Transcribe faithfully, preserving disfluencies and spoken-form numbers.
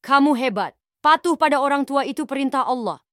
Kamu hebat. Patuh pada orang tua itu perintah Allah.